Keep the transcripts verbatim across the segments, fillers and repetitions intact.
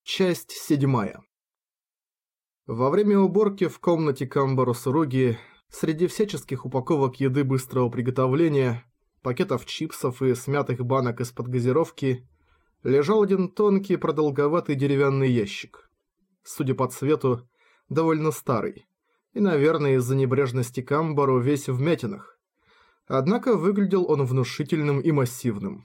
Часть седьмая. Во время уборки в комнате Камбару Суруги среди всяческих упаковок еды быстрого приготовления, пакетов чипсов и смятых банок из-под газировки лежал один тонкий продолговатый деревянный ящик. Судя по цвету, довольно старый, и, наверное, из-за небрежности Камбару весь в вмятинах. Однако выглядел он внушительным и массивным.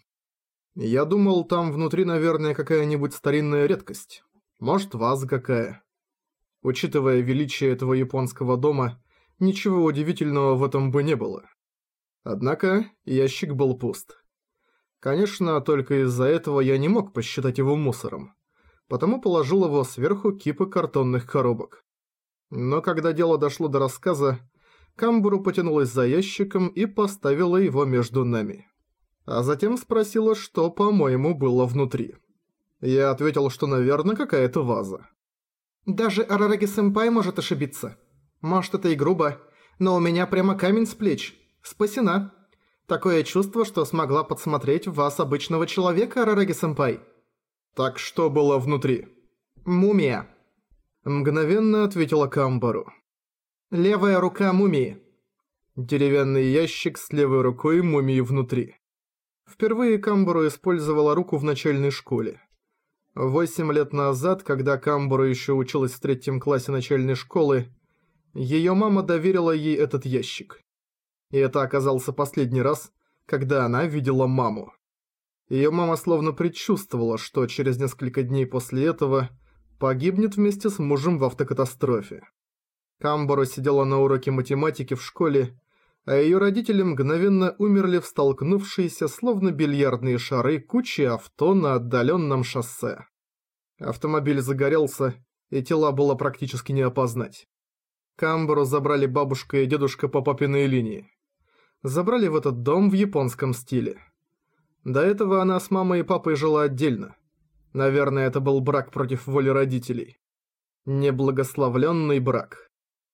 Я думал, там внутри, наверное, какая-нибудь старинная редкость. Может, ваза какая. Учитывая величие этого японского дома, ничего удивительного в этом бы не было. Однако ящик был пуст. Конечно, только из-за этого я не мог посчитать его мусором, потому положил его сверху кипы картонных коробок. Но когда дело дошло до рассказа, Камбару потянулась за ящиком и поставила его между нами. А затем спросила, что, по-моему, было внутри. Я ответил, что, наверное, какая-то ваза. Даже Арараги-сэмпай может ошибиться. Может, это и грубо, но у меня прямо камень с плеч. Спасена. Такое чувство, что смогла подсмотреть в вас обычного человека, Арараги-сэмпай. Так что было внутри? Мумия. Мгновенно ответила Камбару. Левая рука мумии. Деревянный ящик с левой рукой мумии внутри. Впервые Камбару использовала руку в начальной школе. Восемь лет назад, когда Камбару еще училась в третьем классе начальной школы, ее мама доверила ей этот ящик. И это оказался последний раз, когда она видела маму. Ее мама словно предчувствовала, что через несколько дней после этого погибнет вместе с мужем в автокатастрофе. Камбару сидела на уроке математики в школе, а ее родители мгновенно умерли в столкнувшиеся, словно бильярдные шары, кучи авто на отдаленном шоссе. Автомобиль загорелся, и тела было практически не опознать. Камбару забрали бабушка и дедушка по папиной линии. Забрали в этот дом в японском стиле. До этого она с мамой и папой жила отдельно. Наверное, это был брак против воли родителей. Неблагословленный брак.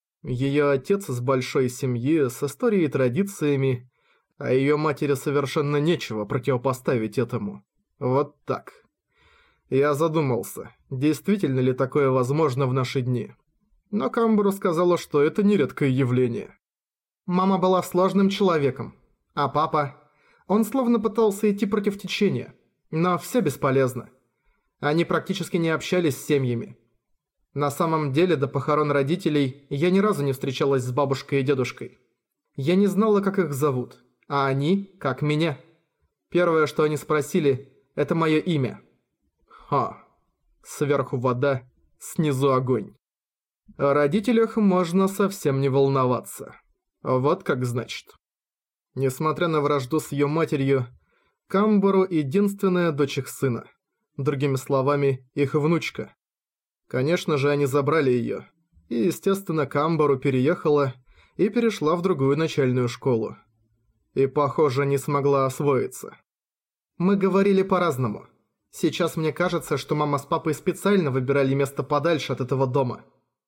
Ее отец из большой семьи, с историей и традициями, а ее матери совершенно нечего противопоставить этому. Вот так. Я задумался, действительно ли такое возможно в наши дни. Но Камбару сказала, что это нередкое явление. Мама была сложным человеком, а папа... Он словно пытался идти против течения, но все бесполезно. Они практически не общались с семьями. На самом деле, до похорон родителей я ни разу не встречалась с бабушкой и дедушкой. Я не знала, как их зовут, а они – как меня. Первое, что они спросили – это мое имя. Ха. Сверху вода, снизу огонь. О родителях можно совсем не волноваться. Вот как значит. Несмотря на вражду с ее матерью, Камбару – единственная дочь их сына. Другими словами, их внучка. Конечно же, они забрали её, и, естественно, Камбару переехала и перешла в другую начальную школу. И, похоже, не смогла освоиться. Мы говорили по-разному. Сейчас мне кажется, что мама с папой специально выбирали место подальше от этого дома.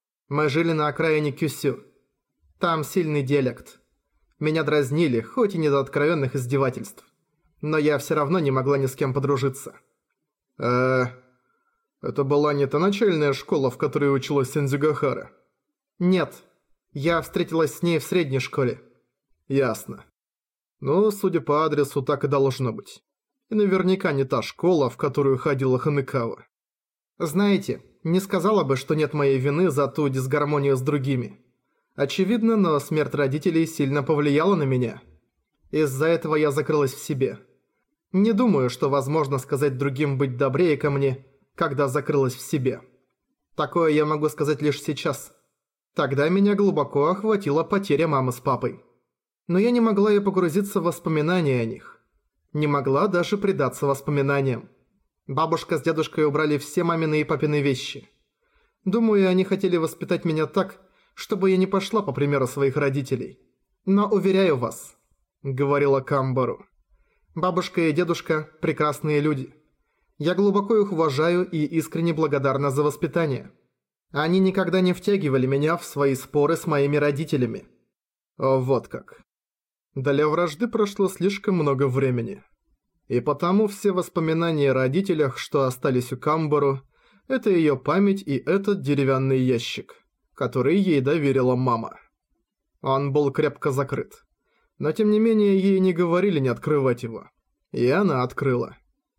Мы жили на окраине Кюсю. Там сильный диалект. Меня дразнили, хоть и не до откровенных издевательств. Но я всё равно не могла ни с кем подружиться. Эээ... Это была не та начальная школа, в которой училась Синдзюгахара? Нет. Я встретилась с ней в средней школе. Ясно. Ну, судя по адресу, так и должно быть. И наверняка не та школа, в которую ходила Ханекава. Знаете, не сказала бы, что нет моей вины за ту дисгармонию с другими. Очевидно, но смерть родителей сильно повлияла на меня. Из-за этого я закрылась в себе. Не думаю, что возможно сказать другим быть добрее ко мне, когда закрылась в себе. Такое я могу сказать лишь сейчас. Тогда меня глубоко охватила потеря мамы с папой. Но я не могла и погрузиться в воспоминания о них. Не могла даже предаться воспоминаниям. Бабушка с дедушкой убрали все мамины и папины вещи. Думаю, они хотели воспитать меня так, чтобы я не пошла по примеру своих родителей. Но уверяю вас, говорила Камбару, бабушка и дедушка – прекрасные люди. Я глубоко их уважаю и искренне благодарна за воспитание. Они никогда не втягивали меня в свои споры с моими родителями. Вот как. Для вражды прошло слишком много времени. И потому все воспоминания о родителях, что остались у Камбару, Это её память и этот деревянный ящик, который ей доверила мама. Он был крепко закрыт. Но тем не менее ей не говорили не открывать его. И она открыла.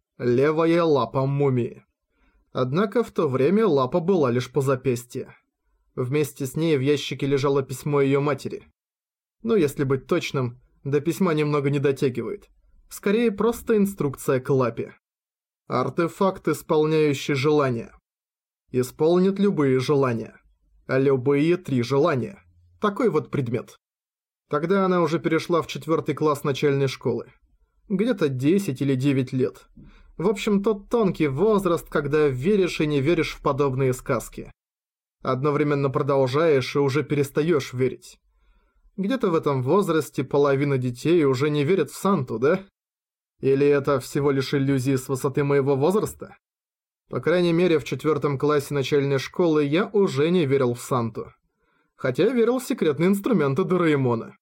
Левая лапа мумии. Однако в то время лапа была лишь по запястье. Вместе с ней в ящике лежало письмо её матери. Но если быть точным, до письма немного не дотягивает. Скорее, просто инструкция к лапе. Артефакт, исполняющий желания. Исполнит любые желания. Любые три желания. Такой вот предмет. Тогда она уже перешла в четвертый класс начальной школы. Где-то десять или девять лет. В общем, тот тонкий возраст, когда веришь и не веришь в подобные сказки. Одновременно продолжаешь и уже перестаешь верить. Где-то в этом возрасте половина детей уже не верят в Санту, да? Или это всего лишь иллюзии с высоты моего возраста? По крайней мере, в четвертом классе начальной школы я уже не верил в Санту. Хотя верил в секретные инструменты Дораэмона.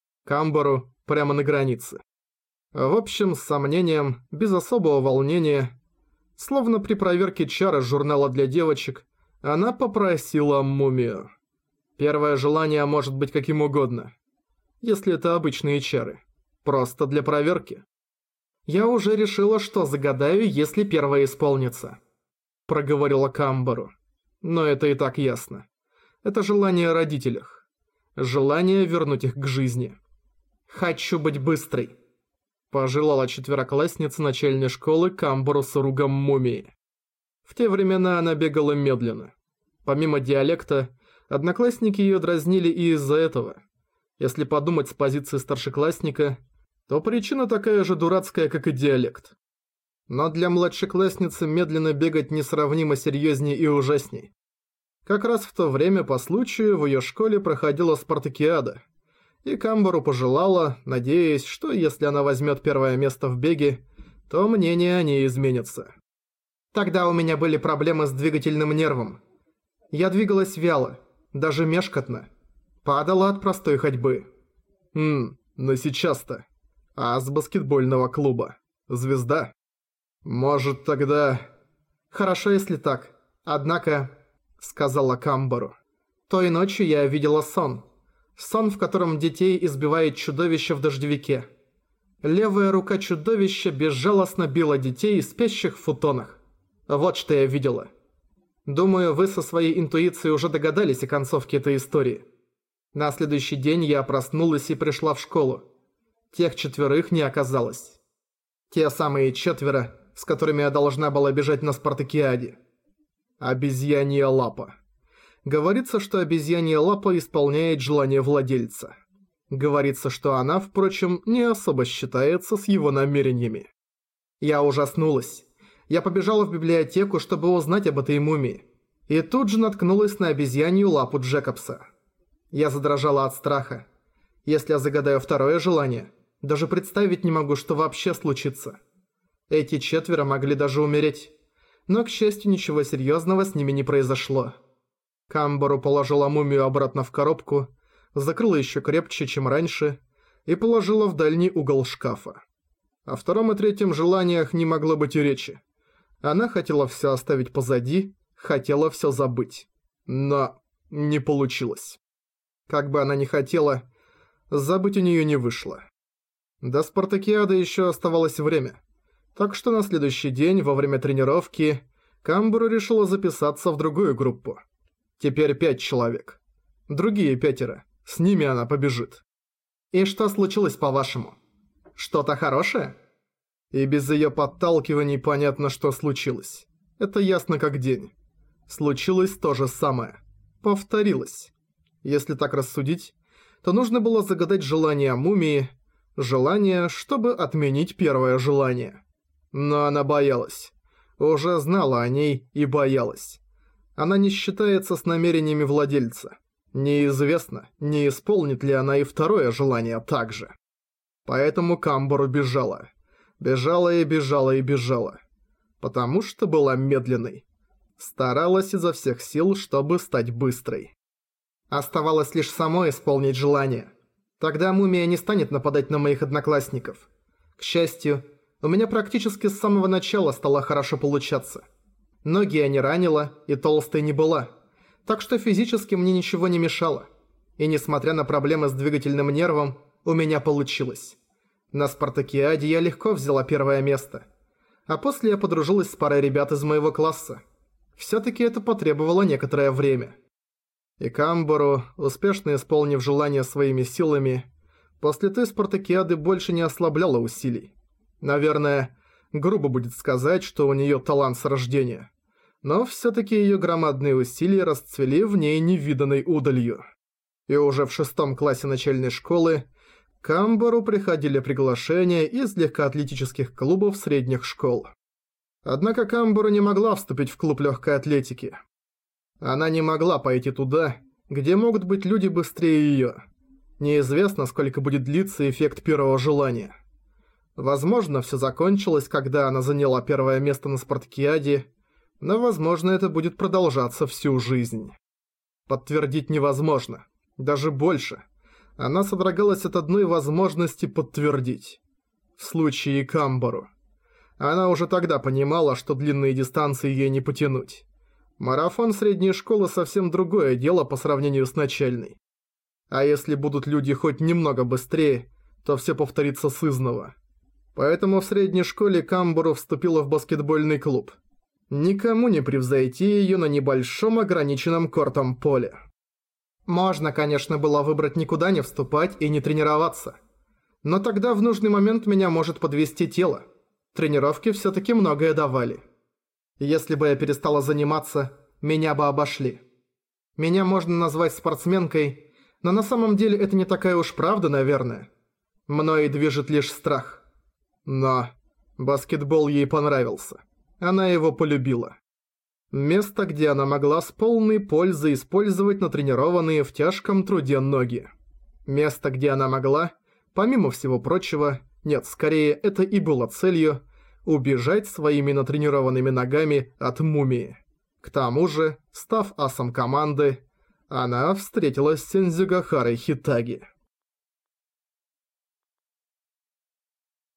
Камбару прямо на границе. В общем, с сомнением, без особого волнения, словно при проверке чар из журнала для девочек, она попросила мумию. Первое желание может быть каким угодно, если это обычные чары. Просто для проверки. «Я уже решила, что загадаю, если первое исполнится», — проговорила Камбару. Но это и так ясно. Это желание о родителях. Желание вернуть их к жизни. «Хочу быть быстрой», — пожелала четвероклассница начальной школы Камбару Саругам Мумии. В те времена она бегала медленно. Помимо диалекта, одноклассники ее дразнили и из-за этого. Если подумать с позиции старшеклассника, то причина такая же дурацкая, как и диалект. Но для младшеклассницы медленно бегать несравнимо серьезней и ужасней. Как раз в то время по случаю в ее школе проходила спартакиада, и Камбару пожелала, надеясь, что если она возьмет первое место в беге, то мнение о ней изменится. Тогда у меня были проблемы с двигательным нервом. Я двигалась вяло, даже мешкотно. Падала от простой ходьбы. Хм, но сейчас-то. А с баскетбольного клуба. Звезда. Может тогда... Хорошо, если так. Однако, сказала Камбару, той ночью я видела сон. Сон, в котором детей избивает чудовище в дождевике. Левая рука чудовища безжалостно била детей, спящих в футонах. Вот что я видела. Думаю, вы со своей интуицией уже догадались о концовке этой истории. На следующий день я проснулась и пришла в школу. Тех четверых не оказалось. Те самые четверо, с которыми я должна была бежать на спартакиаде. Обезьянья лапа. Говорится, что обезьянья лапа исполняет желание владельца. Говорится, что она, впрочем, не особо считается с его намерениями. Я ужаснулась. Я побежала в библиотеку, чтобы узнать об этой мумии. И тут же наткнулась на обезьянью лапу Джекобса. Я задрожала от страха. Если я загадаю второе желание, даже представить не могу, что вообще случится. Эти четверо могли даже умереть. Но, к счастью, ничего серьезного с ними не произошло. Камбару положила мумию обратно в коробку, закрыла еще крепче, чем раньше, и положила в дальний угол шкафа. О втором и третьем желаниях не могло быть и речи. Она хотела все оставить позади, хотела все забыть. Но не получилось. Как бы она ни хотела, забыть у нее не вышло. До спартакиады еще оставалось время. Так что на следующий день, во время тренировки, Камбару решила записаться в другую группу. Теперь пять человек. Другие пятеро. С ними она побежит. И что случилось, по-вашему? Что-то хорошее? И без ее подталкиваний понятно, что случилось. Это ясно как день. Случилось то же самое. Повторилось. Если так рассудить, то нужно было загадать желание мумии, желание, чтобы отменить первое желание. Но она боялась. Уже знала о ней и боялась. Она не считается с намерениями владельца. Неизвестно, не исполнит ли она и второе желание также. Поэтому Камбару бежала. Бежала и бежала и бежала. Потому что была медленной. Старалась изо всех сил, чтобы стать быстрой. Оставалось лишь самой исполнить желание. Тогда мумия не станет нападать на моих одноклассников. К счастью, у меня практически с самого начала стало хорошо получаться. Ноги я не ранила и толстой не была, так что физически мне ничего не мешало. И несмотря на проблемы с двигательным нервом, у меня получилось. На спартакиаде я легко взяла первое место. А после я подружилась с парой ребят из моего класса. Всё-таки это потребовало некоторое время. И Камбару, успешно исполнив желание своими силами, после той спартакиады больше не ослабляла усилий. Наверное, грубо будет сказать, что у неё талант с рождения. Но всё-таки её громадные усилия расцвели в ней невиданной удалью. И уже в шестом классе начальной школы к Камбару приходили приглашения из легкоатлетических клубов средних школ. Однако Камбару не могла вступить в клуб легкой атлетики. Она не могла пойти туда, где могут быть люди быстрее её. Неизвестно, сколько будет длиться эффект первого желания. Возможно, всё закончилось, когда она заняла первое место на спартакиаде, но, возможно, это будет продолжаться всю жизнь. Подтвердить невозможно. Даже больше. Она содрогалась от одной возможности подтвердить. В случае Камбару. Она уже тогда понимала, что длинные дистанции ей не потянуть. Марафон средней школы совсем другое дело по сравнению с начальной. А если будут люди хоть немного быстрее, то все повторится сызново. Поэтому в средней школе Камбару вступила в баскетбольный клуб. Никому не превзойти её на небольшом ограниченном кортом поле. Можно, конечно, было выбрать никуда не вступать и не тренироваться. Но тогда в нужный момент меня может подвести тело. Тренировки всё-таки многое давали. Если бы я перестала заниматься, меня бы обошли. Меня можно назвать спортсменкой, но на самом деле это не такая уж правда, наверное. Мною движет лишь страх. Но баскетбол ей понравился. Она его полюбила. Место, где она могла с полной пользой использовать натренированные в тяжком труде ноги. Место, где она могла, помимо всего прочего, нет, скорее это и было целью, убежать своими натренированными ногами от мумии. К тому же, став асом команды, она встретилась с Сензюгахарой Хитаги.